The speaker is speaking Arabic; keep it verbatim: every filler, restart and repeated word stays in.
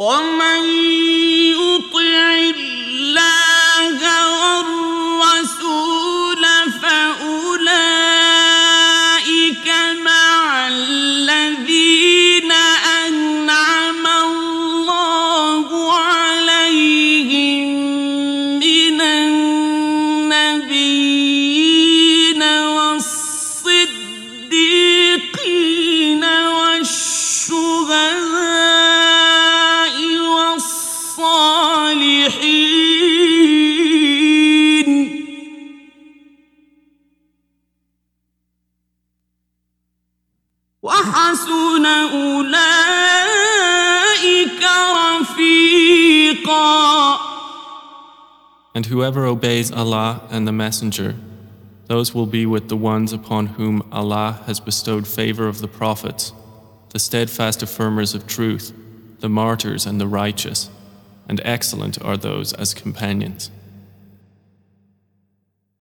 ومن يطع الله والرسول فأولئك مع الذين أنعم الله عليهم من النبيين والصديقين والشهداء والصالحين وحسن أولئك رفيقا. And whoever obeys Allah and the Messenger, those will be with the ones upon whom Allah has bestowed favor of the prophets, the steadfast affirmers of truth, the martyrs and the righteous, and excellent are those as companions.